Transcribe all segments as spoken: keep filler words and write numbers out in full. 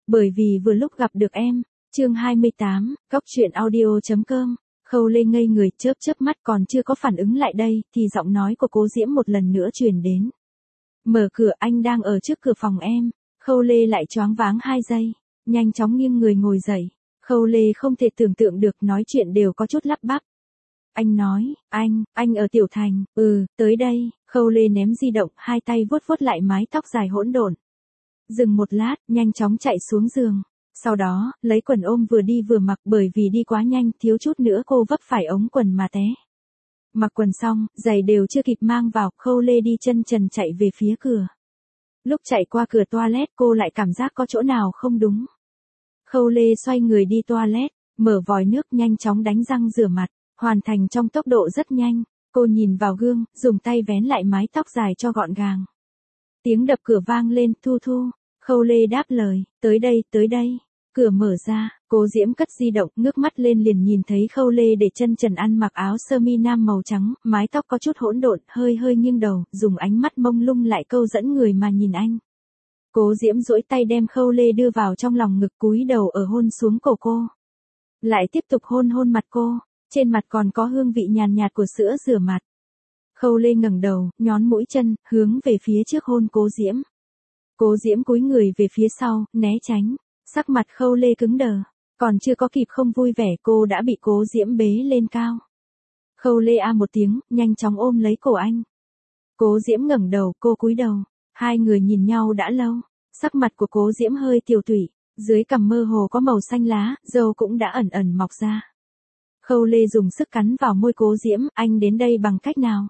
bởi vì vừa lúc gặp được em. Chương hai mươi tám, góc truyện audio.com. Khâu Lê ngây người, chớp chớp mắt, còn chưa có phản ứng lại đây, thì giọng nói của Cố Diễm một lần nữa truyền đến. Mở cửa, anh đang ở trước cửa phòng em. Khâu Lê lại choáng váng hai giây, nhanh chóng nghiêng người ngồi dậy. Khâu Lê không thể tưởng tượng được, nói chuyện đều có chút lắp bắp. Anh nói, anh, anh ở Tiểu Thành, ừ, tới đây. Khâu Lê ném di động, hai tay vuốt vuốt lại mái tóc dài hỗn độn. Dừng một lát, nhanh chóng chạy xuống giường. Sau đó, lấy quần ôm vừa đi vừa mặc, bởi vì đi quá nhanh, thiếu chút nữa cô vấp phải ống quần mà té. Mặc quần xong, giày đều chưa kịp mang vào, Khâu Lê đi chân trần chạy về phía cửa. Lúc chạy qua cửa toilet, cô lại cảm giác có chỗ nào không đúng. Khâu Lê xoay người đi toilet, mở vòi nước, nhanh chóng đánh răng rửa mặt, hoàn thành trong tốc độ rất nhanh. Cô nhìn vào gương, dùng tay vén lại mái tóc dài cho gọn gàng. Tiếng đập cửa vang lên, Thu Thu. Khâu Lê đáp lời, tới đây, tới đây. Cửa mở ra, Cố Diễm cất di động, ngước mắt lên liền nhìn thấy Khâu Lê để chân trần ăn mặc áo sơ mi nam màu trắng, mái tóc có chút hỗn độn, hơi hơi nghiêng đầu, dùng ánh mắt mông lung lại câu dẫn người mà nhìn anh. Cố Diễm duỗi tay đem Khâu Lê đưa vào trong lòng ngực, cúi đầu ở hôn xuống cổ cô. Lại tiếp tục hôn hôn mặt cô, trên mặt còn có hương vị nhàn nhạt của sữa rửa mặt. Khâu Lê ngẩng đầu, nhón mũi chân, hướng về phía trước hôn Cố Diễm. Cố Diễm cúi người về phía sau, né tránh. Sắc mặt Khâu Lê cứng đờ, còn chưa có kịp không vui vẻ, cô đã bị Cố Diễm bế lên cao. Khâu Lê a một tiếng, nhanh chóng ôm lấy cổ anh. Cố Diễm ngẩng đầu, cô cúi đầu, hai người nhìn nhau đã lâu. Sắc mặt của Cố Diễm hơi tiều tụy, dưới cằm mơ hồ có màu xanh lá, râu cũng đã ẩn ẩn mọc ra. Khâu Lê dùng sức cắn vào môi Cố Diễm, anh đến đây bằng cách nào?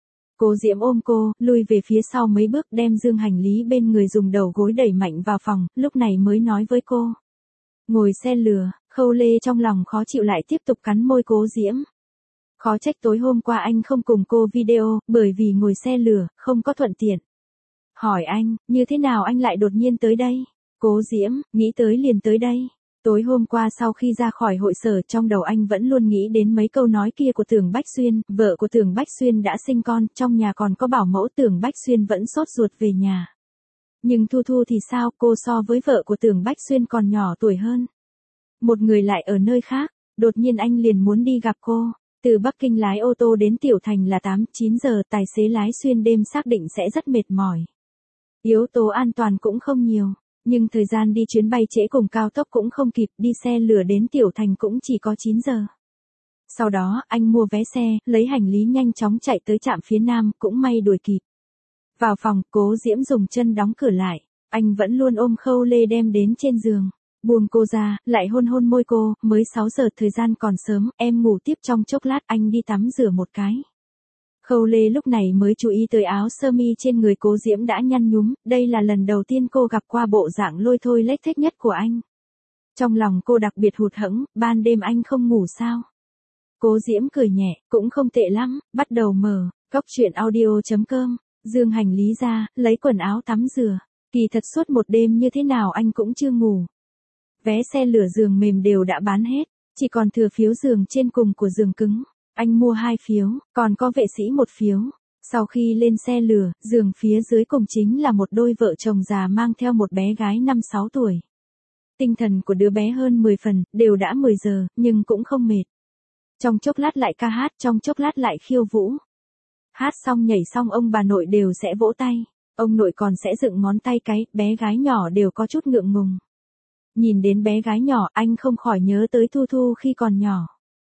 Cố Diễm ôm cô, lùi về phía sau mấy bước, đem dương hành lý bên người dùng đầu gối đẩy mạnh vào phòng, lúc này mới nói với cô. Ngồi xe lửa. Khâu Lê trong lòng khó chịu lại tiếp tục cắn môi Cố Diễm. Khó trách tối hôm qua anh không cùng cô video, bởi vì ngồi xe lửa, không có thuận tiện. Hỏi anh, như thế nào anh lại đột nhiên tới đây? Cố Diễm, nghĩ tới liền tới đây. Tối hôm qua sau khi ra khỏi hội sở, trong đầu anh vẫn luôn nghĩ đến mấy câu nói kia của Tưởng Bách Xuyên, vợ của Tưởng Bách Xuyên đã sinh con, trong nhà còn có bảo mẫu, Tưởng Bách Xuyên vẫn sốt ruột về nhà. Nhưng Thu Thu thì sao, cô so với vợ của Tưởng Bách Xuyên còn nhỏ tuổi hơn. Một người lại ở nơi khác, đột nhiên anh liền muốn đi gặp cô. Từ Bắc Kinh lái ô tô đến Tiểu Thành là tám chín giờ, tài xế lái xuyên đêm xác định sẽ rất mệt mỏi. Yếu tố an toàn cũng không nhiều. Nhưng thời gian đi chuyến bay trễ cùng cao tốc cũng không kịp, đi xe lửa đến Tiểu Thành cũng chỉ có chín giờ. Sau đó, anh mua vé xe, lấy hành lý nhanh chóng chạy tới trạm phía Nam, cũng may đuổi kịp. Vào phòng, Cố Diễm dùng chân đóng cửa lại, anh vẫn luôn ôm Khâu Lê đem đến trên giường. Buông cô ra, lại hôn hôn môi cô, mới sáu giờ, thời gian còn sớm, em ngủ tiếp trong chốc lát, anh đi tắm rửa một cái. Khâu Lê lúc này mới chú ý tới áo sơ mi trên người Cố Diễm đã nhăn nhúm, đây là lần đầu tiên cô gặp qua bộ dạng lôi thôi lếch thếch nhất của anh. Trong lòng cô đặc biệt hụt hẫng, ban đêm anh không ngủ sao? Cố Diễm cười nhẹ, cũng không tệ lắm, bắt đầu mở, góc truyện audio.com, dương hành lý ra, lấy quần áo tắm rửa, kỳ thật suốt một đêm như thế nào anh cũng chưa ngủ. Vé xe lửa giường mềm đều đã bán hết, chỉ còn thừa phiếu giường trên cùng của giường cứng. Anh mua hai phiếu, còn có vệ sĩ một phiếu. Sau khi lên xe lửa, giường phía dưới cùng chính là một đôi vợ chồng già mang theo một bé gái năm sáu tuổi. Tinh thần của đứa bé hơn mười phần, đều đã mười giờ, nhưng cũng không mệt. Trong chốc lát lại ca hát, trong chốc lát lại khiêu vũ. Hát xong nhảy xong ông bà nội đều sẽ vỗ tay. Ông nội còn sẽ dựng ngón tay cái, bé gái nhỏ đều có chút ngượng ngùng. Nhìn đến bé gái nhỏ, anh không khỏi nhớ tới Thu Thu khi còn nhỏ.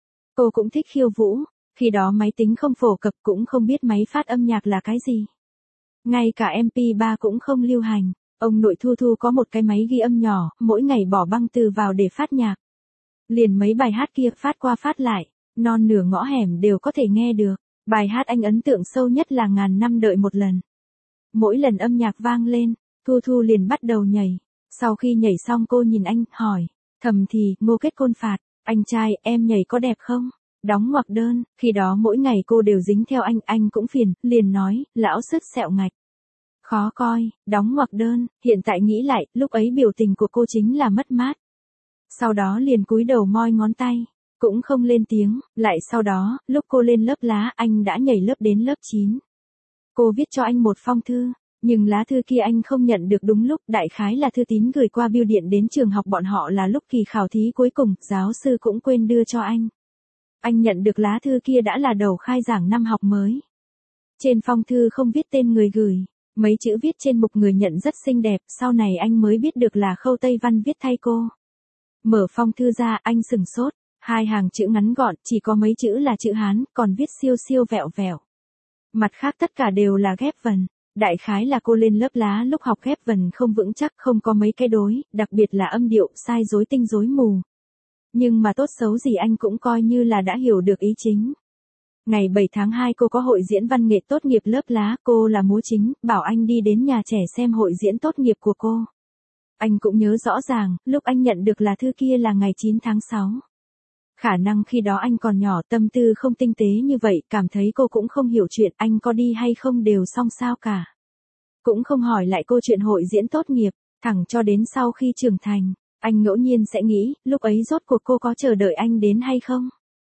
Cô cũng thích khiêu vũ, khi đó máy tính không phổ cập, cũng không biết máy phát âm nhạc là cái gì. Ngay cả em pê ba cũng không lưu hành, ông nội Thu Thu có một cái máy ghi âm nhỏ, mỗi ngày bỏ băng từ vào để phát nhạc. Liền mấy bài hát kia phát qua phát lại, non nửa ngõ hẻm đều có thể nghe được. Bài hát anh ấn tượng sâu nhất là Ngàn Năm Đợi Một Lần. Mỗi lần âm nhạc vang lên, Thu Thu liền bắt đầu nhảy. Sau khi nhảy xong cô nhìn anh, hỏi, thầm thì, Ngô Kết Côn phạt. Anh trai, em nhảy có đẹp không? Đóng ngoặc đơn, khi đó mỗi ngày cô đều dính theo anh, anh cũng phiền, liền nói, lão sứt sẹo ngạch. Khó coi, đóng ngoặc đơn, hiện tại nghĩ lại, lúc ấy biểu tình của cô chính là mất mát. Sau đó liền cúi đầu moi ngón tay, cũng không lên tiếng, lại sau đó, lúc cô lên lớp lá, anh đã nhảy lớp đến lớp chín. Cô viết cho anh một phong thư, Nhưng lá thư kia anh không nhận được đúng lúc, đại khái là thư tín gửi qua bưu điện đến trường học bọn họ là lúc kỳ khảo thí cuối cùng, giáo sư cũng quên đưa cho anh. Anh nhận được lá thư kia đã là đầu khai giảng năm học mới. Trên phong thư không viết tên người gửi, mấy chữ viết trên mục người nhận rất xinh đẹp, sau này anh mới biết được là Khâu Tây Văn viết thay cô. Mở phong thư ra, anh sừng sốt, hai hàng chữ ngắn gọn, chỉ có mấy chữ là chữ Hán, còn viết siêu siêu vẹo vẹo. Mặt khác tất cả đều là ghép vần, đại khái là cô lên lớp lá lúc học ghép vần không vững chắc, không có mấy cái đối, đặc biệt là âm điệu, sai rối tinh rối mù. Nhưng mà tốt xấu gì anh cũng coi như là đã hiểu được ý chính. Ngày bảy tháng hai cô có hội diễn văn nghệ tốt nghiệp lớp lá, cô là múa chính, bảo anh đi đến nhà trẻ xem hội diễn tốt nghiệp của cô. Anh cũng nhớ rõ ràng, lúc anh nhận được là thư kia là ngày chín tháng sáu. Khả năng khi đó anh còn nhỏ, tâm tư không tinh tế như vậy, cảm thấy cô cũng không hiểu chuyện, anh có đi hay không đều xong sao cả. Cũng không hỏi lại cô chuyện hội diễn tốt nghiệp, thẳng cho đến sau khi trưởng thành, anh ngẫu nhiên sẽ nghĩ, lúc ấy rốt cuộc cô có chờ đợi anh đến hay không?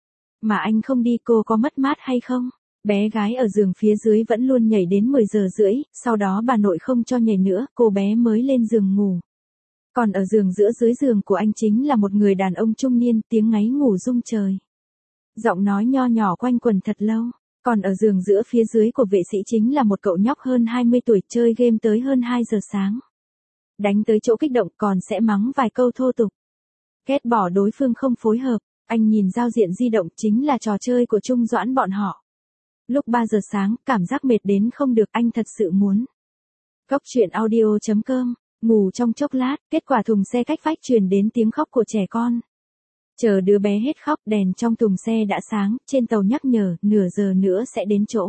Mà anh không đi cô có mất mát hay không? Bé gái ở giường phía dưới vẫn luôn nhảy đến mười giờ rưỡi, sau đó bà nội không cho nhảy nữa, cô bé mới lên giường ngủ. Còn ở giường giữa dưới giường của anh chính là một người đàn ông trung niên, tiếng ngáy ngủ rung trời. Giọng nói nho nhỏ quanh quẩn thật lâu. Còn ở giường giữa phía dưới của vệ sĩ chính là một cậu nhóc hơn hai mươi tuổi chơi game tới hơn hai giờ sáng. Đánh tới chỗ kích động còn sẽ mắng vài câu thô tục. Ghét bỏ đối phương không phối hợp, anh nhìn giao diện di động chính là trò chơi của Trung Doãn bọn họ. Lúc ba giờ sáng, cảm giác mệt đến không được, anh thật sự muốn. Góc truyện audio chấm com, ngủ trong chốc lát, kết quả thùng xe cách vách truyền đến tiếng khóc của trẻ con. Chờ đứa bé hết khóc, đèn trong thùng xe đã sáng, trên tàu nhắc nhở, nửa giờ nữa sẽ đến chỗ.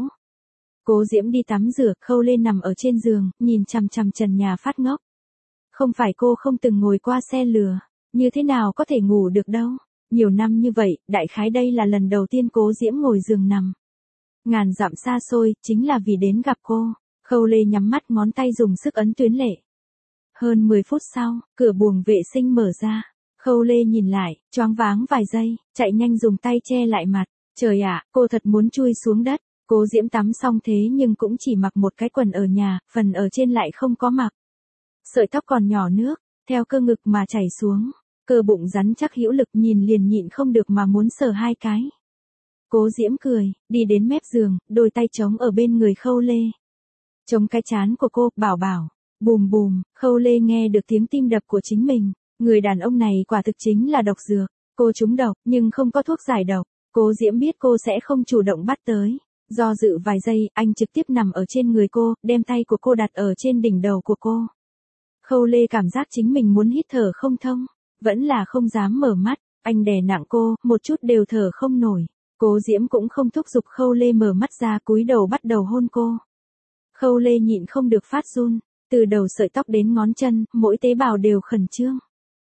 Cố Diễm đi tắm rửa, Khâu Lê nằm ở trên giường, nhìn chằm chằm trần nhà phát ngốc. Không phải cô không từng ngồi qua xe lừa, như thế nào có thể ngủ được đâu. Nhiều năm như vậy, đại khái đây là lần đầu tiên Cố Diễm ngồi giường nằm. Ngàn dặm xa xôi, chính là vì đến gặp cô. Khâu Lê nhắm mắt, ngón tay dùng sức ấn tuyến lệ. Hơn mười phút sau, cửa buồng vệ sinh mở ra. Khâu Lê nhìn lại, choáng váng vài giây, chạy nhanh dùng tay che lại mặt. Trời ạ, cô thật muốn chui xuống đất. Cố Diễm tắm xong thế nhưng cũng chỉ mặc một cái quần ở nhà, phần ở trên lại không có mặc. Sợi tóc còn nhỏ nước, theo cơ ngực mà chảy xuống. Cơ bụng rắn chắc hữu lực, nhìn liền nhịn không được mà muốn sờ hai cái. Cố Diễm cười, đi đến mép giường, đôi tay chống ở bên người Khâu Lê. Chống cái trán của cô, bảo bảo. Bùm bùm, Khâu Lê nghe được tiếng tim đập của chính mình. Người đàn ông này quả thực chính là độc dược. Cô trúng độc, nhưng không có thuốc giải độc. Cố Diễm biết cô sẽ không chủ động bắt tới. Do dự vài giây, anh trực tiếp nằm ở trên người cô, đem tay của cô đặt ở trên đỉnh đầu của cô. Khâu Lê cảm giác chính mình muốn hít thở không thông. Vẫn là không dám mở mắt, anh đè nặng cô, một chút đều thở không nổi. Cố Diễm cũng không thúc giục Khâu Lê mở mắt ra, cúi đầu bắt đầu hôn cô. Khâu Lê nhịn không được phát run, từ đầu sợi tóc đến ngón chân, mỗi tế bào đều khẩn trương.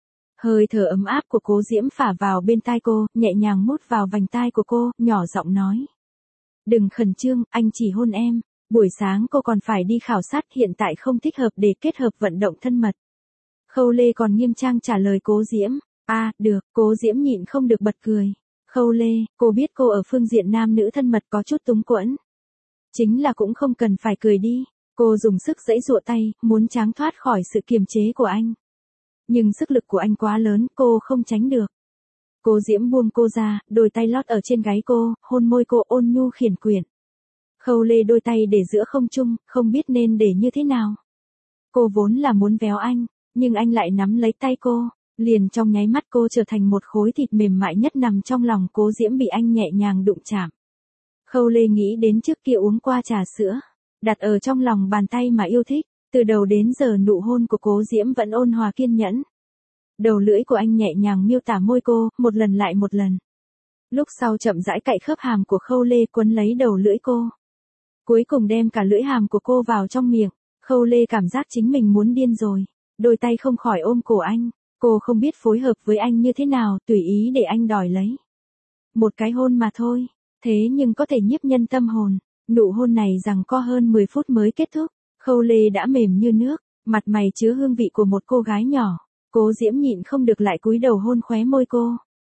Hơi thở ấm áp của Cố Diễm phả vào bên tai cô, nhẹ nhàng mút vào vành tai của cô, nhỏ giọng nói. Đừng khẩn trương, anh chỉ hôn em. Buổi sáng cô còn phải đi khảo sát, hiện tại không thích hợp để kết hợp vận động thân mật. Khâu Lê còn nghiêm trang trả lời Cố Diễm. À, được, Cố Diễm nhịn không được bật cười. Khâu Lê, cô biết cô ở phương diện nam nữ thân mật có chút túng quẫn. Chính là cũng không cần phải cười đi. Cô dùng sức giãy giụa tay, muốn tránh thoát khỏi sự kiềm chế của anh. Nhưng sức lực của anh quá lớn, cô không tránh được. Cố Diễm buông cô ra, đôi tay lót ở trên gáy cô, hôn môi cô ôn nhu khiển quyển. Khâu Lê đôi tay để giữa không trung, không biết nên để như thế nào. Cô vốn là muốn véo anh, nhưng anh lại nắm lấy tay cô, liền trong nháy mắt cô trở thành một khối thịt mềm mại nhất nằm trong lòng Cố Diễm bị anh nhẹ nhàng đụng chạm. Khâu Lê nghĩ đến trước kia uống qua trà sữa, đặt ở trong lòng bàn tay mà yêu thích, từ đầu đến giờ nụ hôn của Cố Diễm vẫn ôn hòa kiên nhẫn. Đầu lưỡi của anh nhẹ nhàng miêu tả môi cô, một lần lại một lần. Lúc sau chậm rãi cạy khớp hàm của Khâu Lê quấn lấy đầu lưỡi cô. Cuối cùng đem cả lưỡi hàm của cô vào trong miệng, Khâu Lê cảm giác chính mình muốn điên rồi. Đôi tay không khỏi ôm cổ anh, cô không biết phối hợp với anh như thế nào, tùy ý để anh đòi lấy. Một cái hôn mà thôi, thế nhưng có thể nhiếp nhân tâm hồn. Nụ hôn này giằng co hơn mười phút mới kết thúc, Khâu Lê đã mềm như nước, mặt mày chứa hương vị của một cô gái nhỏ. Cố Diễm nhịn không được lại cúi đầu hôn khóe môi cô.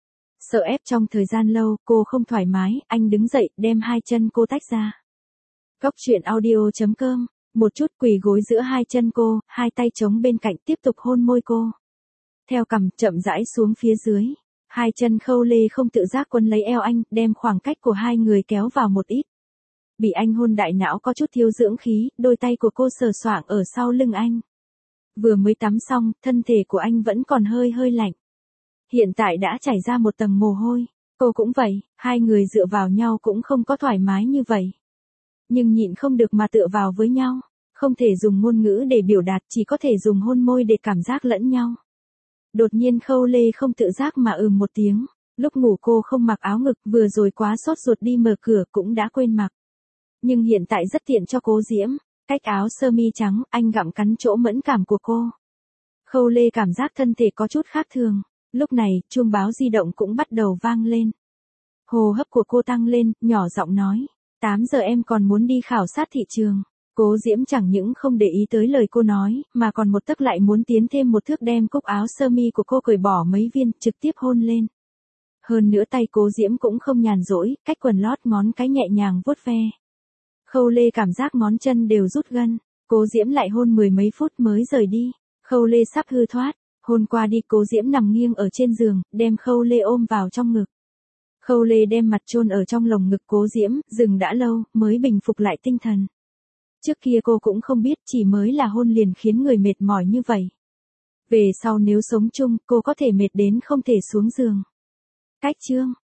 Sợ ép trong thời gian lâu, cô không thoải mái, anh đứng dậy, đem hai chân cô tách ra. Góc truyện audio chấm com Một chút quỳ gối giữa hai chân cô, hai tay chống bên cạnh tiếp tục hôn môi cô. Theo cằm chậm rãi xuống phía dưới. Hai chân Khâu Lê không tự giác quấn lấy eo anh, đem khoảng cách của hai người kéo vào một ít. Bị anh hôn đại não có chút thiếu dưỡng khí, đôi tay của cô sờ soạng ở sau lưng anh. Vừa mới tắm xong, thân thể của anh vẫn còn hơi hơi lạnh. Hiện tại đã chảy ra một tầng mồ hôi. Cô cũng vậy, hai người dựa vào nhau cũng không có thoải mái như vậy. Nhưng nhịn không được mà tựa vào với nhau. Không thể dùng ngôn ngữ để biểu đạt, chỉ có thể dùng hôn môi để cảm giác lẫn nhau. Đột nhiên Khâu Lê không tự giác mà ừm một tiếng. Lúc ngủ cô không mặc áo ngực, vừa rồi quá sốt ruột đi mở cửa cũng đã quên mặc. Nhưng hiện tại rất tiện cho Cố Diễm. Cách áo sơ mi trắng, anh gặm cắn chỗ mẫn cảm của cô. Khâu Lê cảm giác thân thể có chút khác thường. Lúc này, chuông báo di động cũng bắt đầu vang lên. Hô hấp của cô tăng lên, nhỏ giọng nói. tám giờ em còn muốn đi khảo sát thị trường. Cố Diễm chẳng những không để ý tới lời cô nói, mà còn một tấc lại muốn tiến thêm một thước đem cúc áo sơ mi của cô cởi bỏ mấy viên, trực tiếp hôn lên. Hơn nữa tay Cố Diễm cũng không nhàn rỗi, cách quần lót ngón cái nhẹ nhàng vuốt ve. Khâu Lê cảm giác ngón chân đều rút gân, Cố Diễm lại hôn mười mấy phút mới rời đi. Khâu Lê sắp hư thoát, hôn qua đi Cố Diễm nằm nghiêng ở trên giường, đem Khâu Lê ôm vào trong ngực. Khâu Lê đem mặt chôn ở trong lồng ngực Cố Diễm, dừng đã lâu, mới bình phục lại tinh thần. Trước kia cô cũng không biết chỉ mới là hôn liền khiến người mệt mỏi như vậy. Về sau nếu sống chung, cô có thể mệt đến không thể xuống giường. Cách chương